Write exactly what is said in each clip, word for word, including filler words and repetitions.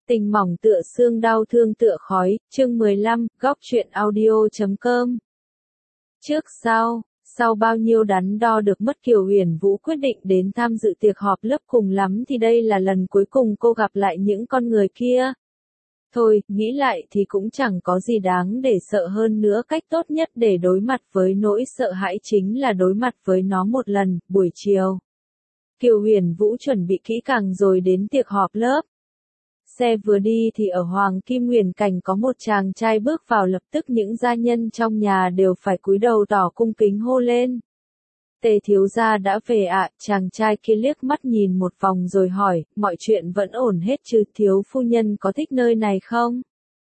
Tình mỏng tựa xương, đau thương tựa khói, chương mười lăm, góc truyện audio chấm com. Trước sau, sau bao nhiêu đắn đo được mất, Kiều Huyền Vũ quyết định đến tham dự tiệc họp lớp, cùng lắm thì đây là lần cuối cùng cô gặp lại những con người kia. Thôi, nghĩ lại thì cũng chẳng có gì đáng để sợ hơn nữa, cách tốt nhất để đối mặt với nỗi sợ hãi chính là đối mặt với nó một lần. Buổi chiều, Kiều Huyền Vũ chuẩn bị kỹ càng rồi đến tiệc họp lớp. Xe vừa đi thì ở Hoàng Kim Huyền Cảnh có một chàng trai bước vào, lập tức những gia nhân trong nhà đều phải cúi đầu tỏ cung kính hô lên. Tề thiếu gia đã về ạ. À? Chàng trai kia liếc mắt nhìn một vòng rồi hỏi, mọi chuyện vẫn ổn hết chứ, thiếu phu nhân có thích nơi này không?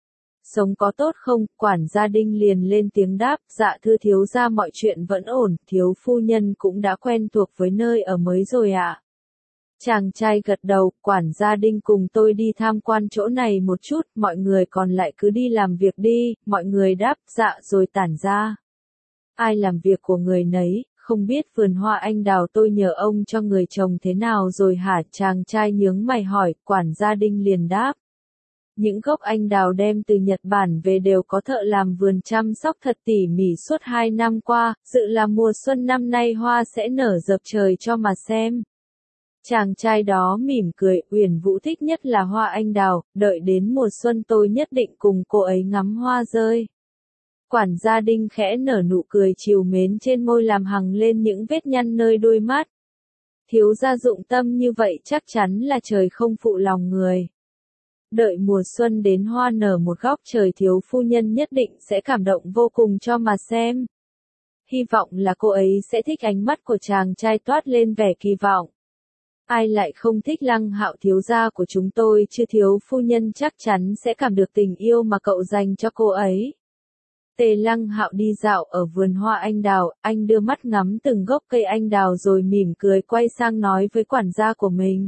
Sống có tốt không? Quản gia Đinh liền lên tiếng đáp, dạ thưa thiếu gia mọi chuyện vẫn ổn, thiếu phu nhân cũng đã quen thuộc với nơi ở mới rồi ạ. À? Chàng trai gật đầu, quản gia Đinh cùng tôi đi tham quan chỗ này một chút, mọi người còn lại cứ đi làm việc đi. Mọi người đáp dạ rồi tản ra. Ai làm việc của người nấy, không biết vườn hoa anh đào tôi nhờ ông cho người trồng thế nào rồi hả? Chàng trai nhướng mày hỏi, quản gia Đinh liền đáp. Những gốc anh đào đem từ Nhật Bản về đều có thợ làm vườn chăm sóc thật tỉ mỉ suốt hai năm qua, dự là mùa xuân năm nay hoa sẽ nở dập trời cho mà xem. Chàng trai đó mỉm cười, Huyền Vũ thích nhất là hoa anh đào, đợi đến mùa xuân tôi nhất định cùng cô ấy ngắm hoa rơi. Quản gia Đinh khẽ nở nụ cười trìu mến trên môi làm hằn lên những vết nhăn nơi đôi mắt. Thiếu gia dụng tâm như vậy chắc chắn là trời không phụ lòng người. Đợi mùa xuân đến hoa nở một góc trời, thiếu phu nhân nhất định sẽ cảm động vô cùng cho mà xem. Hy vọng là cô ấy sẽ thích. Ánh mắt của chàng trai toát lên vẻ kỳ vọng. Ai lại không thích Lăng Hạo thiếu gia của chúng tôi chứ, thiếu phu nhân chắc chắn sẽ cảm được tình yêu mà cậu dành cho cô ấy. Tề Lăng Hạo đi dạo ở vườn hoa anh đào, anh đưa mắt ngắm từng gốc cây anh đào rồi mỉm cười quay sang nói với quản gia của mình.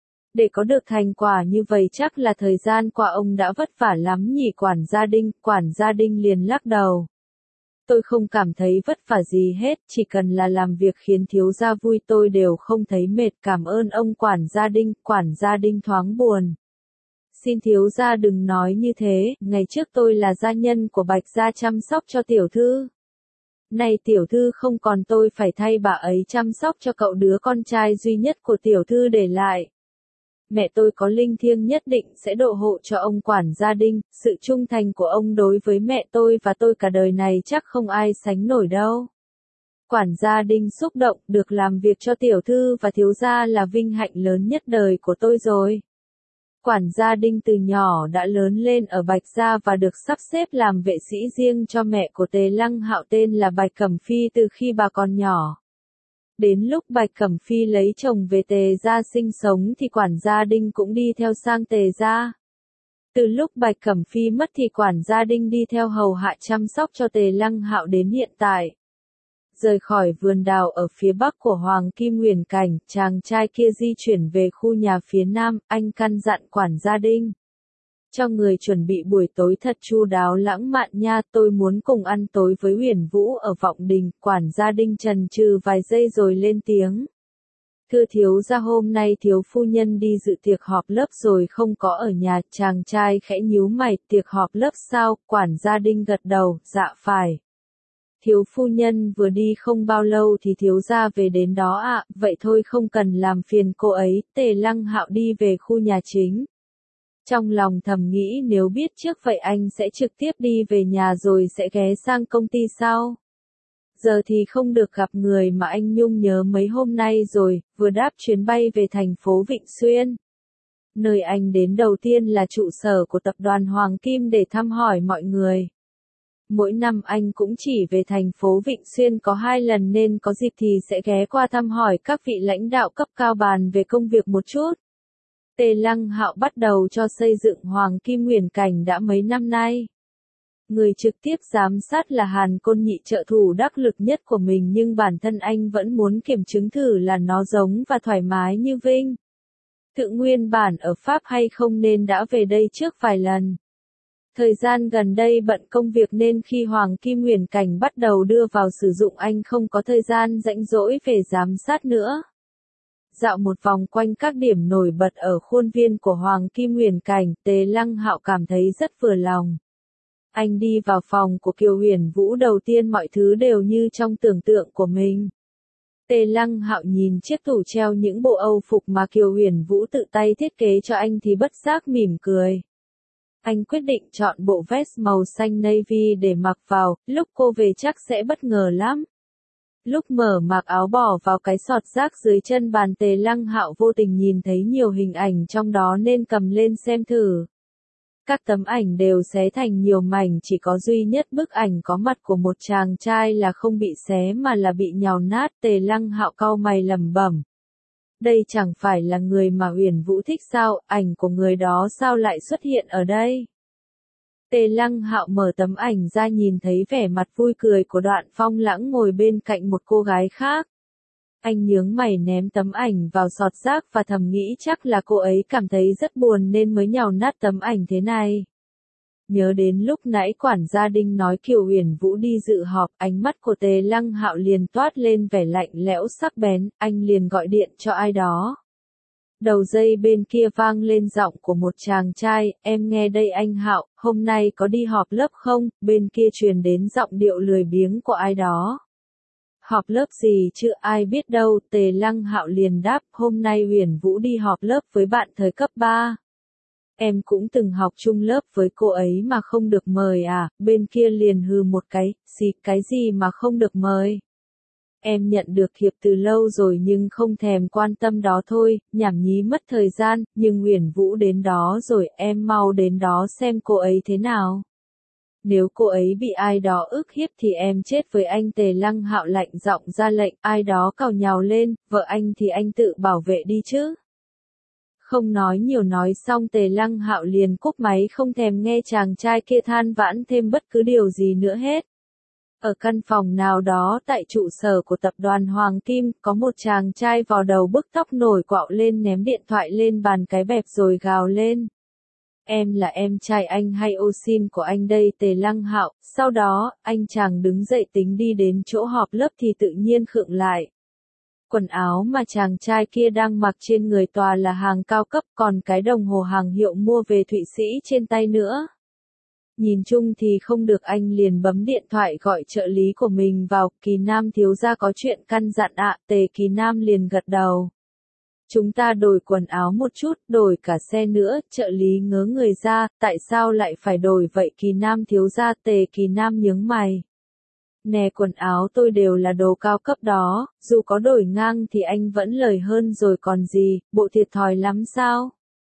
Để có được thành quả như vậy chắc là thời gian qua ông đã vất vả lắm nhỉ? Quản gia Đinh, quản gia Đinh liền lắc đầu. Tôi không cảm thấy vất vả gì hết, chỉ cần là làm việc khiến thiếu gia vui tôi đều không thấy mệt. Cảm ơn ông quản gia Đinh. Quản gia Đinh thoáng buồn. Xin thiếu gia đừng nói như thế, ngày trước tôi là gia nhân của Bạch gia chăm sóc cho tiểu thư. Này tiểu thư không còn, tôi phải thay bà ấy chăm sóc cho cậu đứa con trai duy nhất của tiểu thư để lại. Mẹ tôi có linh thiêng nhất định sẽ độ hộ cho ông quản gia Đinh, sự trung thành của ông đối với mẹ tôi và tôi cả đời này chắc không ai sánh nổi đâu. Quản gia Đinh xúc động, được làm việc cho tiểu thư và thiếu gia là vinh hạnh lớn nhất đời của tôi rồi. Quản gia Đinh từ nhỏ đã lớn lên ở Bạch gia và được sắp xếp làm vệ sĩ riêng cho mẹ của Tề Lăng Hạo tên là Bạch Cẩm Phi từ khi bà còn nhỏ. Đến lúc Bạch Cẩm Phi lấy chồng về Tề gia sinh sống thì quản gia Đinh cũng đi theo sang Tề gia. Từ lúc Bạch Cẩm Phi mất thì quản gia Đinh đi theo hầu hạ chăm sóc cho Tề Lăng Hạo đến hiện tại. Rời khỏi vườn đào ở phía bắc của Hoàng Kim Huyền Cảnh, chàng trai kia di chuyển về khu nhà phía nam, anh căn dặn quản gia Đinh. Cho người chuẩn bị buổi tối thật chu đáo lãng mạn nha, tôi muốn cùng ăn tối với Huyền Vũ ở Vọng Đình. Quản gia Đinh chần chừ vài giây rồi lên tiếng. Thưa thiếu gia, hôm nay thiếu phu nhân đi dự tiệc họp lớp rồi không có ở nhà. Chàng trai khẽ nhíu mày, tiệc họp lớp sao? Quản gia Đinh gật đầu, dạ phải. Thiếu phu nhân vừa đi không bao lâu thì thiếu gia về đến đó ạ, à, vậy thôi không cần làm phiền cô ấy. Tề Lăng Hạo đi về khu nhà chính. Trong lòng thầm nghĩ nếu biết trước vậy anh sẽ trực tiếp đi về nhà rồi sẽ ghé sang công ty sau. Giờ thì không được gặp người mà anh nhung nhớ mấy hôm nay rồi, vừa đáp chuyến bay về thành phố Vịnh Xuyên. Nơi anh đến đầu tiên là trụ sở của tập đoàn Hoàng Kim để thăm hỏi mọi người. Mỗi năm anh cũng chỉ về thành phố Vịnh Xuyên có hai lần nên có dịp thì sẽ ghé qua thăm hỏi các vị lãnh đạo cấp cao bàn về công việc một chút. Tề Lăng Hạo bắt đầu cho xây dựng Hoàng Kim Huyền Cảnh đã mấy năm nay. Người trực tiếp giám sát là Hàn Côn Nhị, trợ thủ đắc lực nhất của mình, nhưng bản thân anh vẫn muốn kiểm chứng thử là nó giống và thoải mái như Vinh Tự nguyên bản ở Pháp hay không nên đã về đây trước vài lần. Thời gian gần đây bận công việc nên khi Hoàng Kim Huyền Cảnh bắt đầu đưa vào sử dụng anh không có thời gian rảnh rỗi về giám sát nữa. dạo một vòng quanh các điểm nổi bật ở khuôn viên của Hoàng Kim Huyền Cảnh, Tề Lăng Hạo cảm thấy rất vừa lòng. Anh đi vào phòng của Kiều Huyền Vũ đầu tiên mọi thứ đều như trong tưởng tượng của mình. Tề Lăng Hạo nhìn chiếc tủ treo những bộ Âu phục mà Kiều Huyền Vũ tự tay thiết kế cho anh thì bất giác mỉm cười. Anh quyết định chọn bộ vest màu xanh navy để mặc vào, lúc cô về chắc sẽ bất ngờ lắm. Lúc mở mặc áo bỏ vào cái sọt rác dưới chân bàn, Tề Lăng Hạo vô tình nhìn thấy nhiều hình ảnh trong đó nên cầm lên xem thử. Các tấm ảnh đều xé thành nhiều mảnh, chỉ có duy nhất bức ảnh có mặt của một chàng trai là không bị xé mà là bị nhào nát. Tề Lăng Hạo cau mày lẩm bẩm. Đây chẳng phải là người mà Huyền Vũ thích sao, ảnh của người đó sao lại xuất hiện ở đây? Tề Lăng Hạo mở tấm ảnh ra nhìn thấy vẻ mặt vui cười của Đoạn Phong Lãng ngồi bên cạnh một cô gái khác. Anh nhướng mày ném tấm ảnh vào sọt rác và thầm nghĩ chắc là cô ấy cảm thấy rất buồn nên mới nhào nát tấm ảnh thế này. Nhớ đến lúc nãy quản gia Đinh nói Kiều Huyền Vũ đi dự họp, ánh mắt của Tề Lăng Hạo liền toát lên vẻ lạnh lẽo sắc bén, anh liền gọi điện cho ai đó. Đầu dây bên kia vang lên giọng của một chàng trai, em nghe đây anh Hạo, hôm nay có đi họp lớp không? Bên kia truyền đến giọng điệu lười biếng của ai đó. Họp lớp gì chứ ai biết đâu, Tề Lăng Hạo liền đáp, hôm nay Huyền Vũ đi họp lớp với bạn thời cấp ba. Em cũng từng học chung lớp với cô ấy mà không được mời à, bên kia liền hừ một cái, xì cái gì mà không được mời. Em nhận được thiệp từ lâu rồi nhưng không thèm quan tâm đó thôi, nhảm nhí mất thời gian, nhưng Huyền Vũ đến đó rồi, em mau đến đó xem cô ấy thế nào. Nếu cô ấy bị ai đó ức hiếp thì em chết với anh. Tề Lăng Hạo lạnh giọng ra lệnh, ai đó càu nhào lên, vợ anh thì anh tự bảo vệ đi chứ. Không nói nhiều, nói xong Tề Lăng Hạo liền cúp máy không thèm nghe chàng trai kia than vãn thêm bất cứ điều gì nữa hết. Ở căn phòng nào đó tại trụ sở của tập đoàn Hoàng Kim, có một chàng trai vò đầu bức tóc nổi quạo lên ném điện thoại lên bàn cái bẹp rồi gào lên. Em là em trai anh hay ô xin của anh đây? Tề Lăng Hạo. Sau đó, anh chàng đứng dậy tính đi đến chỗ họp lớp thì tự nhiên khựng lại. Quần áo mà chàng trai kia đang mặc trên người tòa là hàng cao cấp, còn cái đồng hồ hàng hiệu mua về Thụy Sĩ trên tay nữa. Nhìn chung thì không được, anh liền bấm điện thoại gọi trợ lý của mình vào. Kỳ Nam thiếu gia có chuyện căn dặn ạ. Tề Kỳ Nam liền gật đầu. Chúng ta đổi quần áo một chút, đổi cả xe nữa. Trợ lý ngớ người ra, tại sao lại phải đổi vậy Kỳ Nam thiếu gia? Tề Kỳ Nam nhướng mày. Nè, quần áo tôi đều là đồ cao cấp đó, dù có đổi ngang thì anh vẫn lời hơn rồi còn gì, bộ thiệt thòi lắm sao?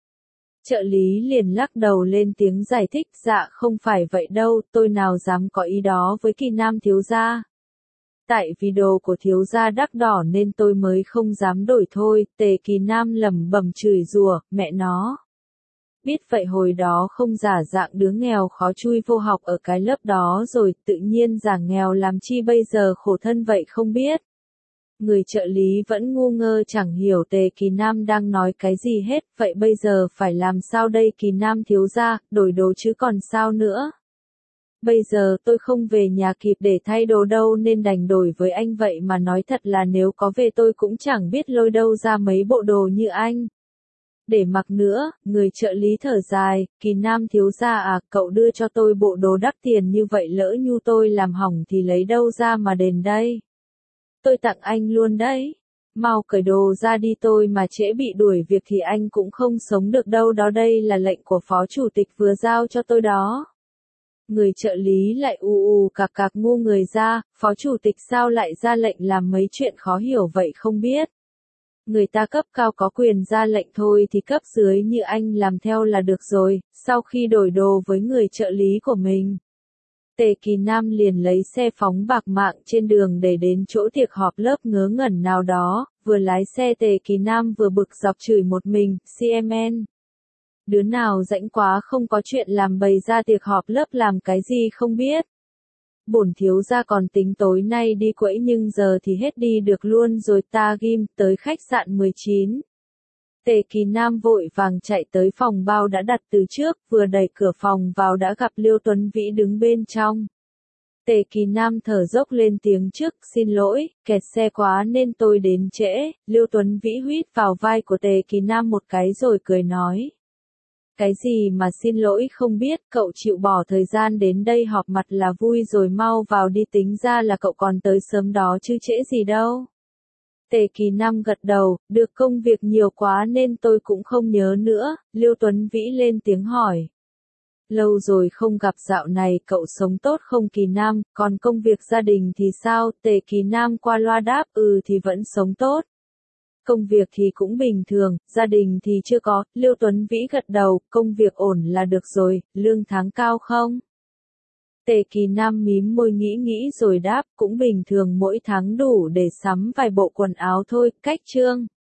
Trợ lý liền lắc đầu lên tiếng giải thích, dạ không phải vậy đâu, tôi nào dám có ý đó với Kỳ Nam thiếu gia. Tại vì đồ của thiếu gia đắt đỏ nên tôi mới không dám đổi thôi. Tề Kỳ Nam lẩm bẩm chửi rủa, mẹ nó. Biết vậy hồi đó không giả dạng đứa nghèo khó chui vô học ở cái lớp đó rồi, tự nhiên giả nghèo làm chi bây giờ khổ thân vậy không biết. Người trợ lý vẫn ngu ngơ chẳng hiểu Tề Kỳ Nam đang nói cái gì hết, vậy bây giờ phải làm sao đây Kỳ Nam thiếu gia, đổi đồ chứ còn sao nữa. Bây giờ tôi không về nhà kịp để thay đồ đâu nên đành đổi với anh, vậy mà nói thật là nếu có về tôi cũng chẳng biết lôi đâu ra mấy bộ đồ như anh. Để mặc nữa, người trợ lý thở dài, Kỳ Nam thiếu gia à, cậu đưa cho tôi bộ đồ đắt tiền như vậy lỡ nhu tôi làm hỏng thì lấy đâu ra mà đền đây. Tôi tặng anh luôn đấy. Mau cởi đồ ra đi, tôi mà trễ bị đuổi việc thì anh cũng không sống được đâu đó, đây là lệnh của phó chủ tịch vừa giao cho tôi đó. Người trợ lý lại ù ù cạc cạc ngu người ra, phó chủ tịch sao lại ra lệnh làm mấy chuyện khó hiểu vậy không biết. Người ta cấp cao có quyền ra lệnh thôi thì cấp dưới như anh làm theo là được rồi. Sau khi đổi đồ với người trợ lý của mình, Tề Kỳ Nam liền lấy xe phóng bạc mạng trên đường để đến chỗ tiệc họp lớp ngớ ngẩn nào đó. Vừa lái xe Tề Kỳ Nam vừa bực dọc chửi một mình, xê em en. Đứa nào rãnh quá không có chuyện làm bày ra tiệc họp lớp làm cái gì không biết. Bổn thiếu gia còn tính tối nay đi quẫy nhưng giờ thì hết đi được luôn rồi. Ta ghim tới khách sạn mười chín. Tề Kỳ Nam vội vàng chạy tới phòng bao đã đặt từ trước, vừa đẩy cửa phòng vào đã gặp Liêu Tuấn Vĩ đứng bên trong. Tề Kỳ Nam thở dốc lên tiếng trước, xin lỗi, kẹt xe quá nên tôi đến trễ. Lưu Tuấn Vĩ huýt vào vai của Tề Kỳ Nam một cái rồi cười nói. Cái gì mà xin lỗi không biết, cậu chịu bỏ thời gian đến đây họp mặt là vui rồi, mau vào đi, tính ra là cậu còn tới sớm đó chứ trễ gì đâu. Tề Kỳ Nam gật đầu, được, công việc nhiều quá nên tôi cũng không nhớ nữa. Lưu Tuấn Vĩ lên tiếng hỏi. Lâu rồi không gặp, dạo này cậu sống tốt không Kỳ Nam, còn công việc gia đình thì sao? Tề Kỳ Nam qua loa đáp, ừ thì vẫn sống tốt. Công việc thì cũng bình thường, gia đình thì chưa có. Lưu Tuấn Vĩ gật đầu, công việc ổn là được rồi, lương tháng cao không? Tề Kỳ Nam mím môi nghĩ nghĩ rồi đáp, cũng bình thường, mỗi tháng đủ để sắm vài bộ quần áo thôi. Cách chương